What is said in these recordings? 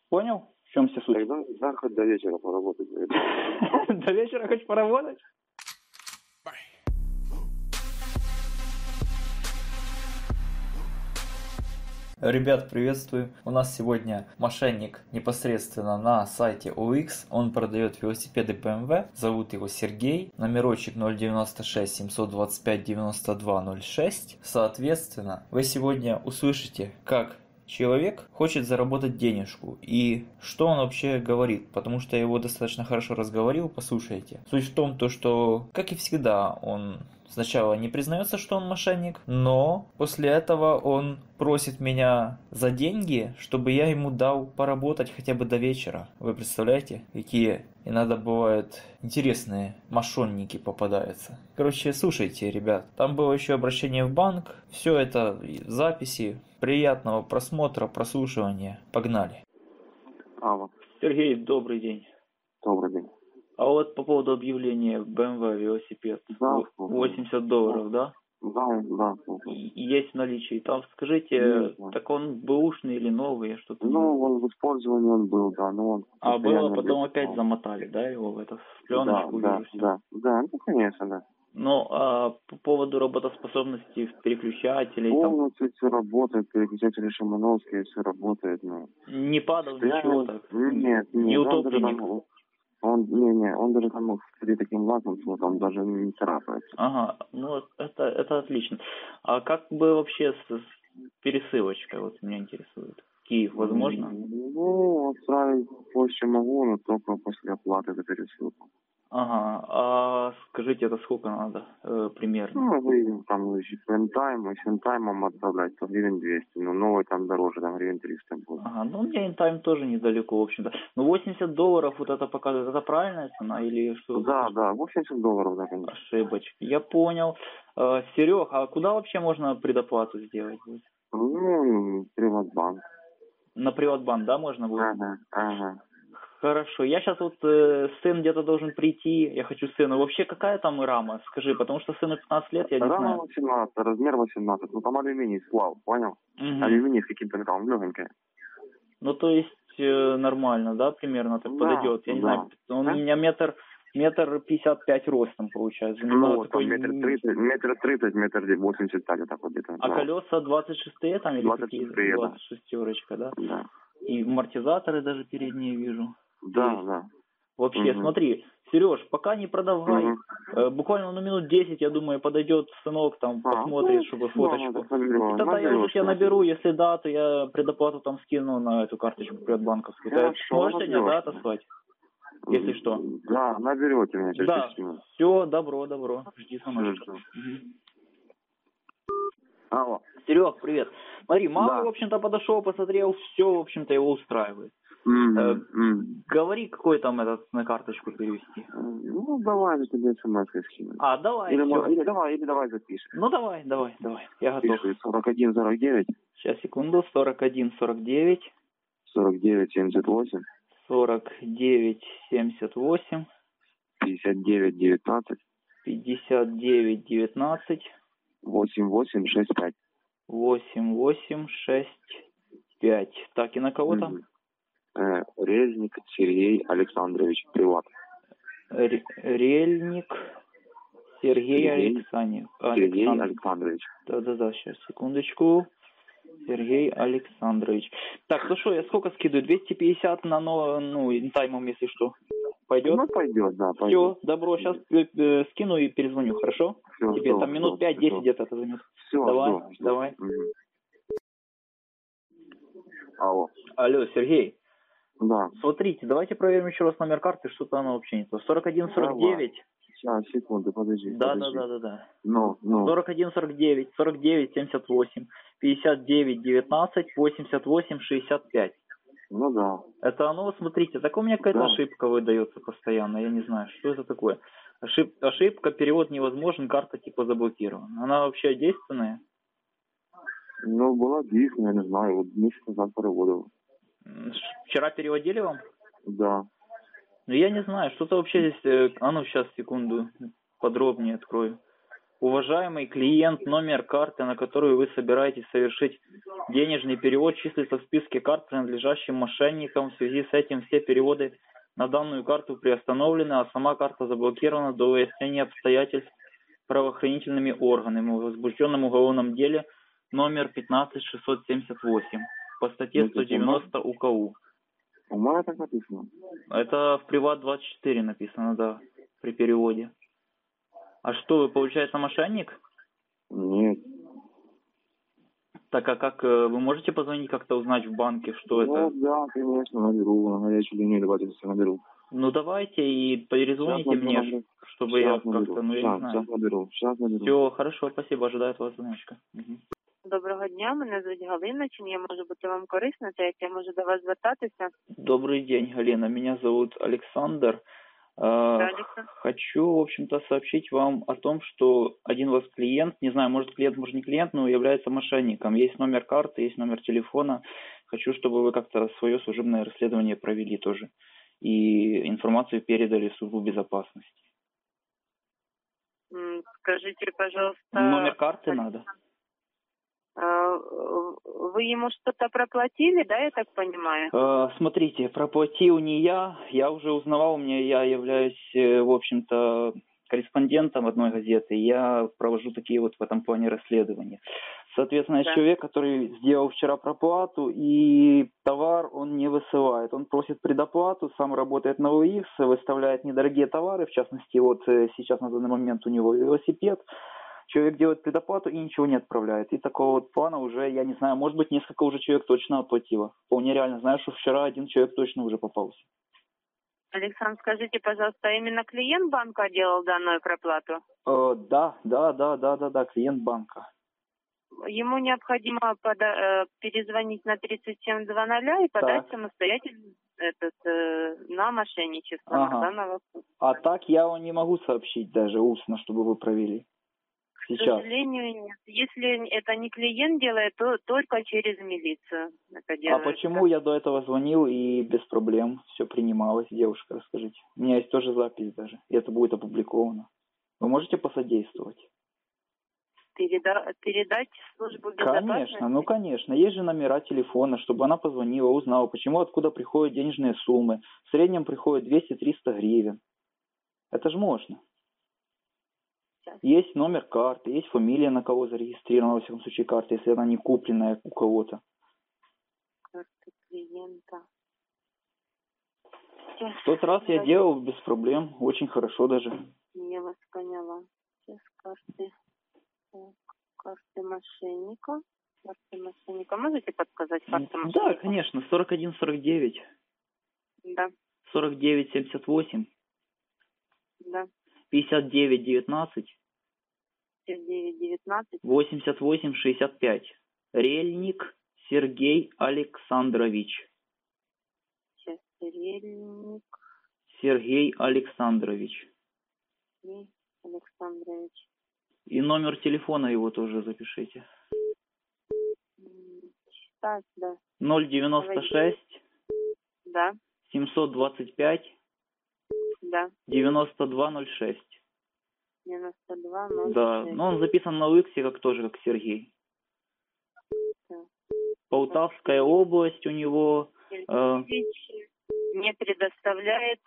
Понял? В чем вся суть? Тогда да, хоть до вечера поработать. До вечера хочешь поработать? Ребят, приветствую. У нас сегодня мошенник непосредственно на сайте OX. Он продает велосипеды BMW. Зовут его Сергей. Номерочек 096 725 92 06. Соответственно, вы сегодня услышите, как человек хочет заработать денежку и что он вообще говорит, потому что я его достаточно хорошо разговорил, послушайте. Суть в том, что, как и всегда, он сначала не признается, что он мошенник, но после этого он просит меня за деньги, чтобы я ему дал поработать хотя бы до вечера. Вы представляете, какие иногда бывают интересные мошенники попадаются. Короче, слушайте, ребят, там было еще обращение в банк, все это в записи. Приятного просмотра, прослушивания. Погнали. Алло. Сергей, добрый день. Добрый день. А вот по поводу объявления BMW велосипед, Да, $80, да? Да. Есть в наличии. Там скажите, так он бэушный или новый? Что-то он в использовании он был, да, но он... А было, потом опять замотали, да, его в эту пленочку? Да, ну конечно, да. Ну, а по поводу работоспособности переключателей... Полностью все работает, переключатели Шимановские, все работает, ну... Не падал, ничего так? Нет, не утопленник? Он даже там с таким лаком, он даже не царапается. Ага, ну это отлично. А как бы вообще с пересылочкой, вот меня интересует? Киев, возможно? Ну, отправить позже могу, но только после оплаты за пересылку. Ага, а скажите, это сколько надо примерно? Ну, вы там Интайм, и с Интаймом отправлять, то гривен 200, но новый там дороже, там гривен 300 будет. Ага, ну у меня Интайм тоже недалеко, в общем-то. Ну, $80 вот это показывает, это правильная цена или что? Да, $80, да, конечно. Ошибочки, я понял. Серег, а куда вообще можно предоплату сделать будет? Ну, Приватбанк. На Приватбанк, да, можно будет? Ага. Хорошо, я сейчас вот сын где-то должен прийти, я хочу сына. Вообще какая там рама, скажи, потому что сыну 15 лет, я не знаю. Рама 18, размер 18, ну там алюминий сплав, понял? Алюминий с каким-то металлом, легенький. Ну то есть нормально, да, примерно так подойдет? Я не знаю, он у меня метр 55 ростом получается. Ну, такой... там метр 30, метр 85, вот так вот где-то. А колеса 26-е там или 26-е, 26-ерочка, да? Да. И амортизаторы даже передние вижу. Да. Вообще, смотри, Сереж, пока не продавай, буквально на минут 10, я думаю, подойдет сынок, там посмотрит, чтобы фоточку. И тогда я уже тебя наберу, если да, то я предоплату там скину на эту карточку предбанковскую. Ты сможете меня, да, отослать? Если что. Да, наберете меня через 10 минут. Все, добро. Жди звоночек. Алло. Серег, привет. Смотри, мама, в общем-то, подошел, посмотрел, все, в общем-то, его устраивает. Говори, какой там этот на карточку перевести. Ну, давай, я тебе смс-кой скину. Давай. Или давай запишем. Ну, давай. Я готов. Пиши 4149. Сейчас, секунду. 4149. 4978. 4978. 5919. 5919. 8865. 8865. Так, и на кого там? Резник Сергей Александрович, приват. Рельник Сергей Александрович. Да, сейчас, секундочку. Сергей Александрович. Так, ну что, я сколько скидываю? 250 на интаймом, если что. Пойдет? Ну, пойдет, да, пойдет. Все, добро, сейчас скину и перезвоню, хорошо? Все, тебе там минут 5-10 где-то это займет. Все, давай. Алло, Сергей. Да. Смотрите, давайте проверим еще раз номер карты, что-то оно вообще не то. 4149. Сейчас, секунду, подожди. Да. Ну. 4149, 4978, 5919, 8865. Ну да. Это оно, смотрите, так у меня какая-то ошибка выдается постоянно, я не знаю, что это такое. Ошибка, перевод невозможен, карта типа заблокирована. Она вообще действенная? Ну, была действенная, я не знаю, вот месяц назад переводил. Вчера переводили вам? Да. Ну, я не знаю, что-то вообще здесь... сейчас, секунду, подробнее открою. Уважаемый клиент, номер карты, на которую вы собираетесь совершить денежный перевод, числится в списке карт, принадлежащим мошенникам. В связи с этим все переводы на данную карту приостановлены, а сама карта заблокирована до выяснения обстоятельств правоохранительными органами в возбужденном уголовном деле номер 15678 по статье 190 УКУ. У меня так написано. Это в Приват24 написано, да, при переводе. А что, вы, получается, мошенник? Нет. Так, а как, вы можете позвонить как-то узнать в банке, что Ну, это? да, конечно, наберу. На горячую линию давайте все наберу. Ну, давайте и перезвоните Сейчас мне, наберу. чтобы я Сейчас наберу. как-то, ну, я не знаю. Сейчас наберу. Все, хорошо, спасибо, ожидаю от вас звоночка. Угу. Доброго дня, мене звуть Галина. Чим я можу бути вам корисна, та як я можу до вас звертатися? Добрый день, Галина, меня зовут Александр. Александр. Хочу, в общем-то, сообщить вам о том, что один ваш клиент, не знаю, может клиент, может не клиент, но является мошенником. Есть номер карты, есть номер телефона. Хочу, чтобы вы как-то свое служебное расследование провели тоже. И информацию передали в службу безопасности. Скажите, пожалуйста... Номер карты надо. Вы ему что-то проплатили, да, я так понимаю? Смотрите, проплатил не я уже узнавал, я являюсь, в общем-то, корреспондентом одной газеты, я провожу такие вот в этом плане расследования. Соответственно, Да. человек, который сделал вчера проплату, и товар он не высылает, он просит предоплату, сам работает на OLX, выставляет недорогие товары, в частности, вот сейчас на данный момент у него велосипед. Человек делает предоплату и ничего не отправляет. И такого вот плана уже, я не знаю, может быть, несколько уже человек точно оплатило. Вполне реально. Знаю, что вчера один человек точно уже попался. Александр, скажите, пожалуйста, именно клиент банка делал данную проплату? Да, клиент банка. Ему необходимо перезвонить на 3700 и подать Так. самостоятельно на мошенничество. Ага. На данного... А так я вам не могу сообщить даже устно, чтобы вы провели. К сожалению, нет. Если это не клиент делает, то только через милицию это делается. А почему я до этого звонил и без проблем все принималось, девушка, расскажите. У меня есть тоже запись даже, и это будет опубликовано. Вы можете посодействовать? Передать в службу безопасности? Конечно, конечно. Есть же номера телефона, чтобы она позвонила, узнала, почему, откуда приходят денежные суммы. В среднем приходит 200-300 гривен. Это же можно. Есть номер карты, есть фамилия, на кого зарегистрирована, во всяком случае, карта, если она не купленная у кого-то. Карта клиента. В тот раз я делал без проблем, очень хорошо даже. Я вас поняла. Сейчас карты. Так, карты мошенника. Карты мошенника. Можете подсказать карты мошенника? Да, конечно, 41-49. Да. 49-78. Да. 59-19. 59-19. 88-65. Рельник Сергей Александрович. Сейчас. Рельник Сергей Александрович. Сергей Александрович. И номер телефона его тоже запишите. Так, да. 096 Да. 725 Да. 9206. 9206. Да, но он записан на Уиксе как тоже, как Сергей. Да. Полтавская область у него. Не предоставляет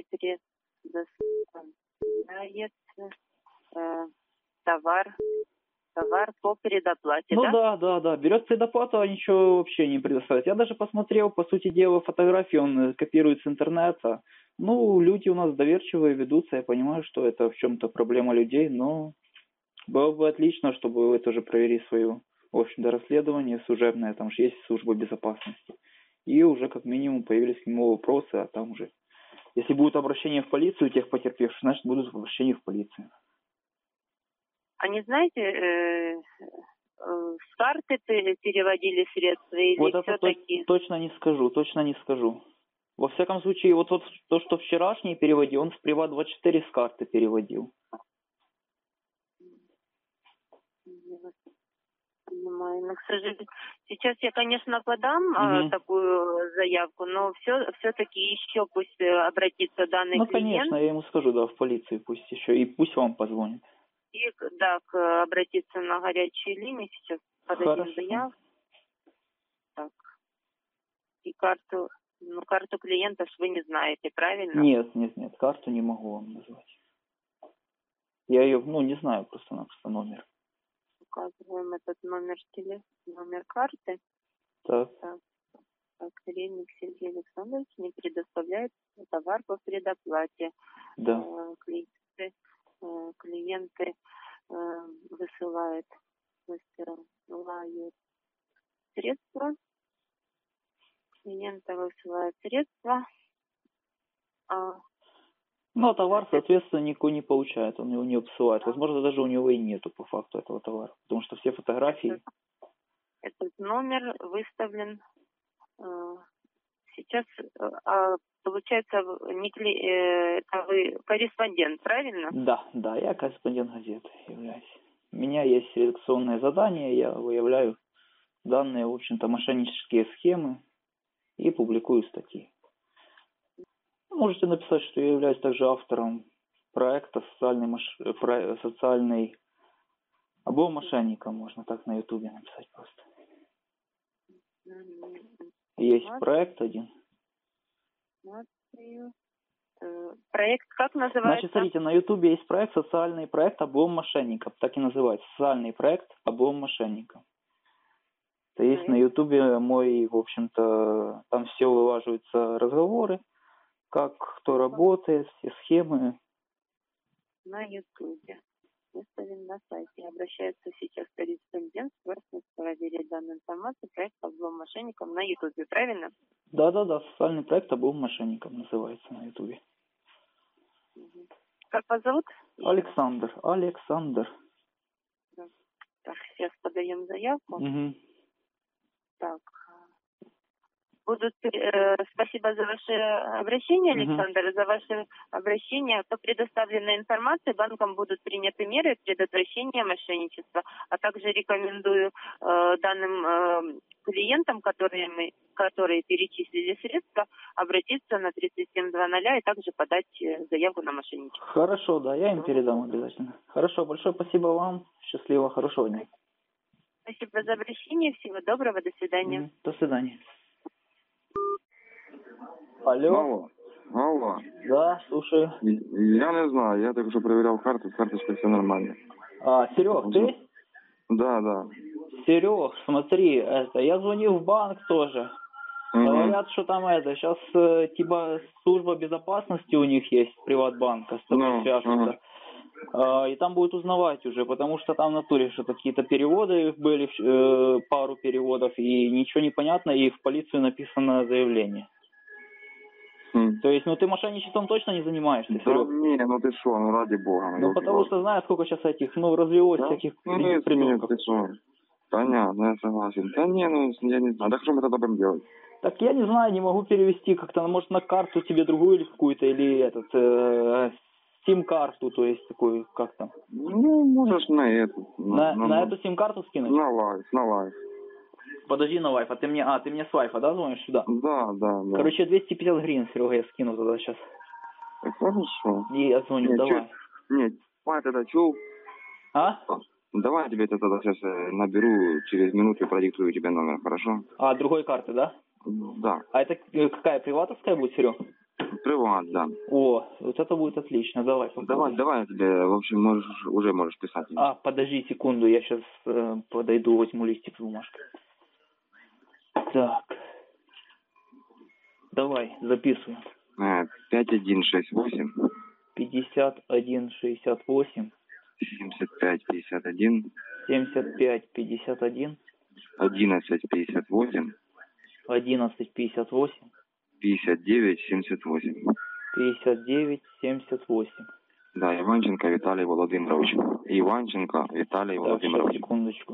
товар по предоплате, Ну да? да. Берет предоплату, а ничего вообще не предоставляет. Я даже посмотрел, по сути дела, фотографии он копирует с интернета. Ну, люди у нас доверчивые ведутся, я понимаю, что это в чем-то проблема людей, но было бы отлично, чтобы вы тоже провели свое, в общем-то, расследование служебное, там же есть служба безопасности. И уже как минимум появились к нему вопросы, а там уже, если будет обращение в полицию тех потерпевших, значит будут обращения в полицию. А не знаете, с карты переводили средства или Вот это все-таки... точно не скажу. Во всяком случае, вот то, что вчерашний переводил, он с Приват24 с карты переводил. Понимаю, но, к сожалению, сейчас я, конечно, подам такую заявку, но все-таки еще пусть обратится данный клиент. Ну, конечно, я ему скажу, да, в полицию пусть еще, и пусть вам позвонит. И, да, обратиться на горячую линию. Сейчас подадим Хорошо. заявку. Так. И карту клиента ж вы не знаете, правильно? Нет, карту не могу вам назвать. Я ее, не знаю просто-напросто номер. Указываем этот номер номер карты. Так. Так, Ренник Сергей Александрович не предоставляет товар по предоплате. Да. Клиенты высылают средства. Клиенты высылают средства. Товар, соответственно, никто не получает, он его не посылает. Возможно, даже у него и нету по факту этого товара, потому что все фотографии... Этот номер выставлен сейчас, получается, это вы корреспондент, правильно? Да, я корреспондент газеты являюсь. У меня есть редакционное задание, я выявляю данные, в общем-то, мошеннические схемы и публикую статьи. Можете написать, что я являюсь также автором проекта социальный обо мошенникам, можно так на ютубе написать просто. Есть проект один. Проект как называется? Значит, смотрите, на ютубе есть проект «Социальный проект обом мошенникам». Так и называется. Социальный проект обом мошенникам. То есть на ютубе мой, в общем-то, там все вылаживаются разговоры, как кто работает, все схемы. На ютубе. Выставлен на сайте. Обращается сейчас корреспондент с просьбой проверить данную информацию. Проект обом мошенникам на ютубе, правильно? Да, социальный проект обом мошенникам называется на ютубе. Как вас зовут? Александр. Так, сейчас подаем заявку. Угу. Так. Спасибо за ваше обращение, Александр, за ваше обращение. По предоставленной информации банком будут приняты меры предотвращения мошенничества, а также рекомендую данным клиентам, которые перечислили средства, обратиться на 3700 и также подать заявку на мошенничество. Хорошо, да, я им передам обязательно. Хорошо, большое спасибо вам. Счастливо, хорошего дня. Спасибо за обращение, всего доброго, до свидания. До свидания. Алло. Да, слушаю. Я не знаю, я только что проверял карту, с карточкой все нормально. Серег, ты? Да. Серег, смотри, я звонил в банк тоже. Говорят, что там сейчас типа служба безопасности у них есть, Приватбанка, с тобой свяжутся. И там будут узнавать уже, потому что там в натуре что-то какие-то переводы были, пару переводов, и ничего не понятно, и в полицию написано заявление. То есть, ты мошенничеством точно не занимаешься, Серег? Да не, ты что, ради бога. Потому что знаешь, сколько сейчас этих, развелось всяких придурков. Ты что? Понятно, я согласен. Да не, я не знаю. Так что мы тогда будем делать? Так я не знаю, не могу перевести как-то, может на карту тебе другую или какую-то, или сим-карту, то есть такую, как там? Можешь на эту. На эту сим-карту скинуть? На лайф. Подожди на лайф, ты мне с лайфа, да, звонишь сюда? Да. Короче, 250 гривен, Серега, я скину тогда сейчас. Хорошо. И я звоню, давай. Нет, тогда чул. Давай я тебе это тогда сейчас наберу, через минуту продиктую тебе номер, хорошо? Другой карты, да? Да. А это какая, приватовская будет, Серег? Приват, да. Вот это будет отлично, давай. Давай я тебе, в общем, можешь писать. Подожди секунду, я сейчас подойду, возьму листик с бумажкой. Так. Давай, записывай. 5168. 5168. 7551. 7551. 1158. 1158. 5978. 5978. Да, Иванченко Виталий Володимирович. Иванченко Виталий Володимирович. Секундочку.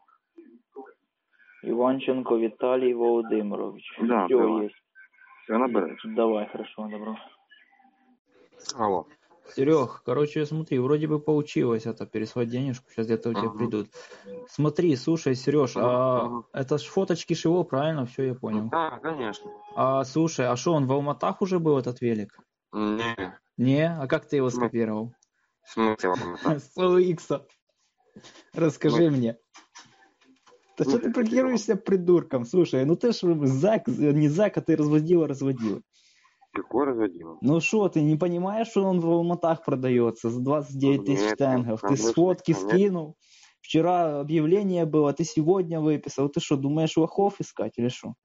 Иванченко Виталий Володимирович. Да, все давай. есть. Все набираешь? Давай, хорошо, добро. Алло. Серег, короче, смотри, вроде бы получилось это, переслать денежку, сейчас где-то у тебя придут. Смотри, слушай, Сереж, это ж фоточки Шиво, правильно? Все, я понял. Да, конечно. Слушай, что, он в Алматах уже был, этот велик? Не. Не? А как ты его скопировал? В смысле ломата? С OX. Расскажи мне. Да что ты прикидываешься придурком? Слушай, ну ты ж зак, не зак, а ты разводила. Какой разводила? Ну что, ты не понимаешь, что он в Алматах продается за 29 тысяч Нет, тенгов? Ты конечно, сфотки конечно. скинул. Вчера объявление было, ты сегодня выписал. Ты что, думаешь лохов искать или что?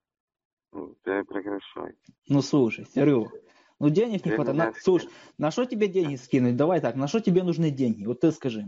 Ты прекращай. Ну слушай, Серега, ну денег не Ты хватает. меня Слушай, на что тебе деньги скинуть? Давай так, на что тебе нужны деньги? Вот ты скажи.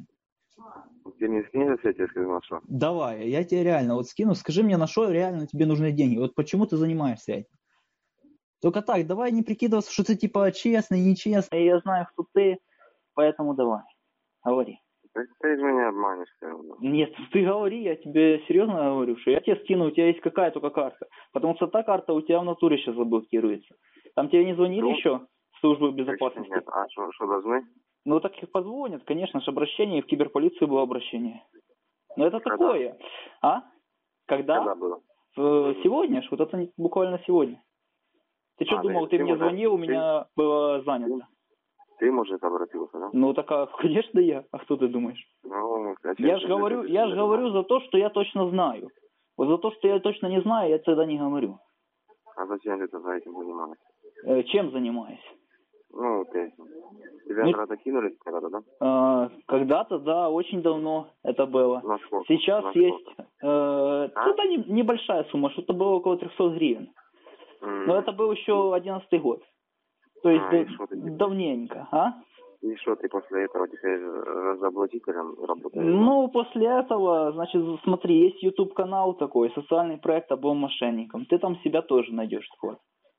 Ты не скинешь, я тебе сказал, что? Давай, я тебе реально вот скину. Скажи мне, на что реально тебе нужны деньги? Вот почему ты занимаешься этим? Только так, давай не прикидываться, что ты типа честный, нечестный. Я знаю, кто ты, поэтому давай, говори. Ты меня обманешь все равно. Нет, ты говори, я тебе серьезно говорю, что я тебе скину, у тебя есть какая только карта. Потому что та карта у тебя в натуре сейчас заблокируется. Там тебе не звонили еще в службу безопасности? Нет, а что должны? Ну так их позвонят, конечно же, обращение, в киберполицию было обращение. Но это Когда? такое. А? Когда было? Сегодня ж, вот это буквально сегодня. Ты что думал, ты мне звонил, у меня было занято. Ты, может, обратился, да? Ну так, конечно, я. А кто ты думаешь? Ну, Я же говорю за то, что я точно знаю. Вот за то, что я точно не знаю, я тогда не говорю. А зачем ты тогда этим занимаешься? Чем занимаюсь? Ну, ты. Тебя когда-то кинули когда-то, да? Когда-то, да, очень давно это было. На сколько? Сейчас На есть... сколько? Это небольшая сумма, что-то было около 300 гривен. Но это был еще 11-й год. То есть давненько, а? И что, ты после этого теперь разоблачителем работаешь? Ну, после этого, значит, смотри, есть YouTube-канал такой, социальный проект «Обом мошенникам». Ты там себя тоже найдешь, вот.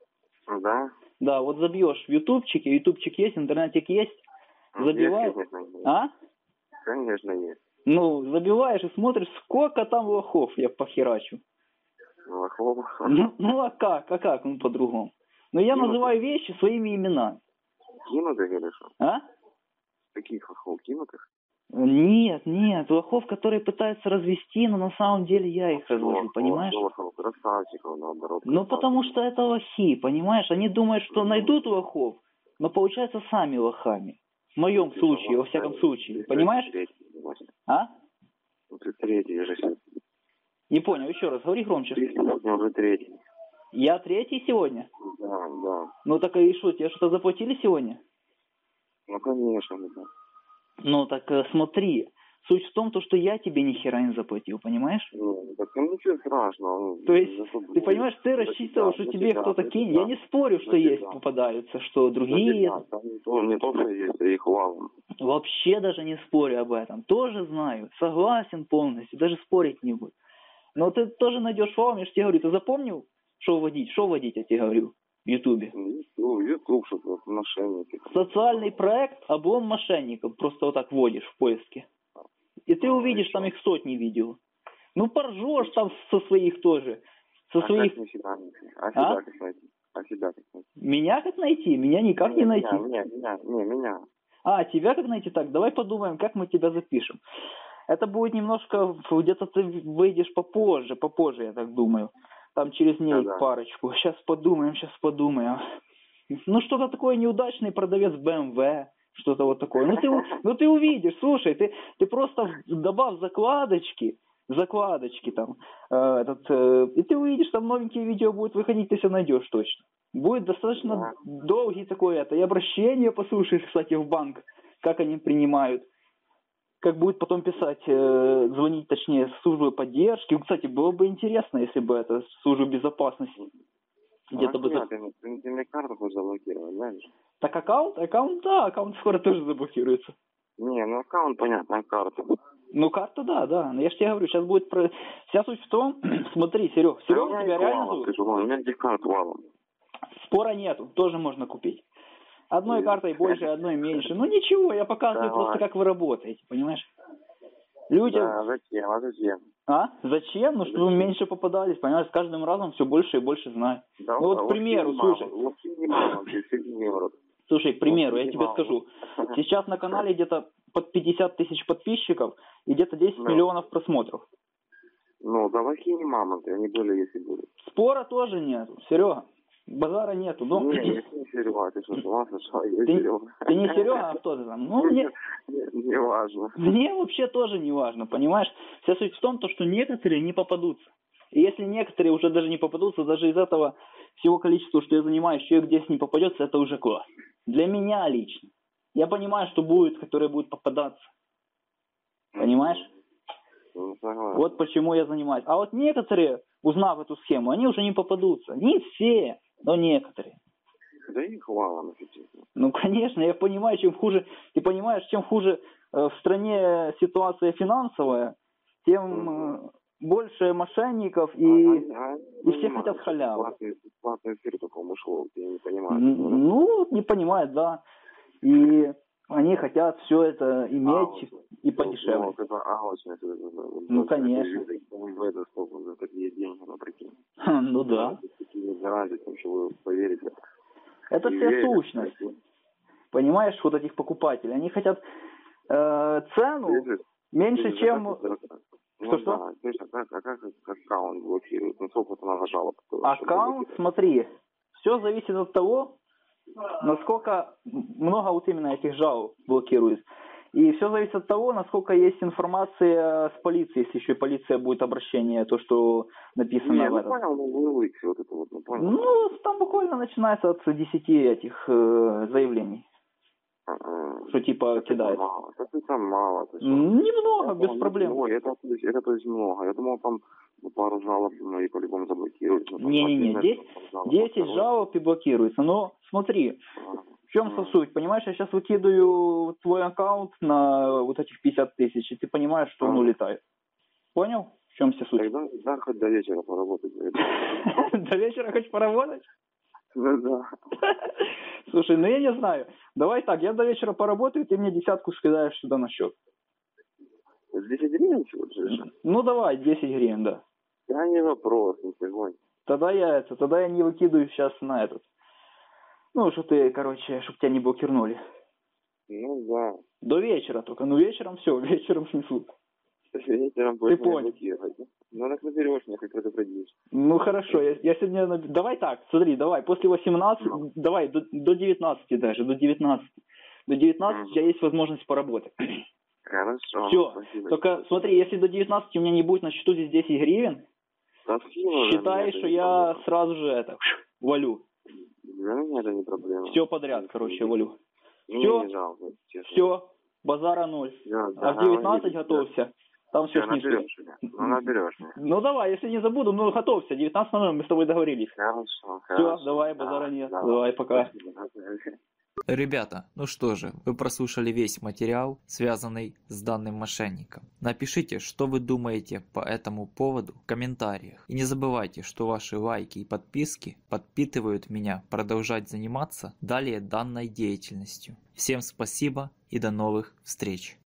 Да? Да, вот забьешь в ютубчике, ютубчик есть, интернетик есть, забиваешь. Есть, конечно, есть. А? Конечно, есть. Ну, забиваешь и смотришь, сколько там лохов я похерачу. Лохов? Ну, а как, ну, по-другому. Но я называю вещи своими именами. Кинутых или что? А? Каких лохов? Кинутых? Нет, лохов, которые пытаются развести, но на самом деле я их развожу, понимаешь? Лохов, красавчиков, наоборот. Ну, потому что это лохи, понимаешь? Они думают, что найдут лохов, но получаются сами лохами. В моем случае, во всяком случае. Понимаешь? А? Ты третий же сейчас. Не понял, еще раз, говори громче. Ты сегодня уже третий. Я третий сегодня? Да. Ну, так и что, тебе что-то заплатили сегодня? Ну, конечно, да. Ну, так смотри. Суть в том, что я тебе ни хера не заплатил, понимаешь? Ну, так ничего страшного. То есть, ты понимаешь, ты рассчитывал, что тебе кто-то кинет. Я не спорю, что есть, попадаются, что другие... Не только есть, а их валом. Вообще даже не спорю об этом. Тоже знаю, согласен полностью, даже спорить не буду. Но ты тоже найдешь валом, я же тебе говорю, ты запомнил, что вводить, я тебе говорю в Ютубе? Ютуб, что-то мошенники. Социальный проект «Облом мошенников». Просто вот так вводишь в поиске. И ты увидишь там их сотни видео. Ну, поржешь там со своих тоже. Со своих... Как себя найти? Меня как найти? Меня никак не найти. Меня. А, тебя как найти? Так, давай подумаем, как мы тебя запишем. Это будет немножко, где-то ты выйдешь попозже, я так думаю. Там через дней парочку. Сейчас подумаем. Ну, что-то такое, неудачный продавец BMW, что-то вот такое. Ну, ты увидишь, слушай, ты просто добавь закладочки там, и ты увидишь, там новенькие видео будут выходить, ты все найдешь точно. Будет достаточно долгий такой и обращение послушаешь, кстати, в банк, как они принимают. Как будет потом писать, звонить, точнее, в службу поддержки. Кстати, было бы интересно, если бы это служба безопасности. Где-то бы... Ты мне карту хочешь заблокировать, знаешь? Так аккаунт скоро тоже заблокируется. Не, ну аккаунт, понятно, а карту. Ну, карту, да. Но я же тебе говорю, сейчас будет... Вся суть в том, смотри, Серега, тебя реально зовут? У меня этих карт валом. Спора нету, тоже можно купить. Одной картой больше, одной меньше. Ну ничего, я показываю просто, как вы работаете, понимаешь? Людям... Да, зачем? А? Зачем? Ну, чтобы меньше попадались, понимаешь? С каждым разом все больше и больше знаю. Да, ну вот, к примеру, слушай. Слушай, к примеру, я тебе скажу. Сейчас на канале где-то под 50 тысяч подписчиков и где-то 10 миллионов просмотров. Ну, давай кинь мамонты, они были, если будут. Спора тоже нет, Серега. Базара нету. Но... Не, я не Серега, ты что, с ума сошел? Я Серега. Ты не Серега, а кто ты там? Ну, не важно. Мне вообще тоже не важно, понимаешь? Вся суть в том, что некоторые не попадутся. И если некоторые уже даже не попадутся, даже из этого всего количества, что я занимаюсь, человек 10 не попадется, это уже класс. Для меня лично. Я понимаю, что будет, которые будут попадаться. Понимаешь? Ну, согласен. Вот почему я занимаюсь. А вот некоторые, узнав эту схему, они уже не попадутся. Не все, но некоторые. Да их валом, если честно. Ну, конечно, я понимаю, чем хуже... Ты понимаешь, чем хуже в стране ситуация финансовая, тем больше мошенников и все хотят халявы. Платный эфир такому шло, ты не понимаешь. Ну, не понимают, да. И они хотят все это иметь и подешевле. Ну, конечно. Это сколько за такие деньги, например. Ну, да. Такие заразы, что вы поверите. Это вся сущность. Понимаешь, вот этих покупателей. Они хотят цену меньше, чем... Что? А как аккаунт блокируют? Ну, сколько это надо жалоб? Аккаунт, смотри, все зависит от того, насколько много вот именно этих жалоб блокирует. И все зависит от того, насколько есть информация с полицией, если еще и полиция будет обращение, то, что написано в этом. Понял, вот это вот, понял. Ну, там буквально начинается от 10 этих заявлений. Что типа кидает. Мало. Это там мало. Немного, без проблем. Ой, это то есть много. Я думал, там пару жалоб и по-любому заблокируют. Не-не-не, 10 жалоб и блокируется. Но смотри, в чем суть? Понимаешь, я сейчас выкидываю твой аккаунт на вот этих 50 тысяч, и ты понимаешь, что он улетает. Понял? В чем вся суть? Тогда хоть до вечера поработать. До вечера хочешь поработать? Ну да. Слушай, ну я не знаю. Давай так, я до вечера поработаю, ты мне 10 скидаешь сюда на счет. 10 гривен всего лишь? Ну давай, 10 гривен, да. Да не вопрос, не сегодня. Тогда я не выкидываю сейчас на этот. Ну, что ты, короче, чтобы тебя не блокирнули. Ну да. До вечера только. Ну вечером все, вечером снесут. Вечером ты понял. Ну, так наберешь мне, хоть предупредишь. Ну, хорошо, я сегодня... Давай так, смотри, давай, после 18, давай, до 19 даже, до 19. До 19 у тебя есть возможность поработать. Хорошо. Все, спасибо. Только смотри, если до 19 у меня не будет на счету здесь 10 гривен, считай, что я сразу же валю. Для меня это не проблема. Все подряд, короче, валю. Все, все, базара 0. А в 19 готовься. Там все снизу. Наберешь меня. Ну давай, если не забуду, ну готовься. 19:00 мы с тобой договорились. Хорошо. Все, давай, базара нет. Давай, пока. Ребята, ну что же, вы прослушали весь материал, связанный с данным мошенником. Напишите, что вы думаете по этому поводу в комментариях. И не забывайте, что ваши лайки и подписки подпитывают меня продолжать заниматься далее данной деятельностью. Всем спасибо и до новых встреч.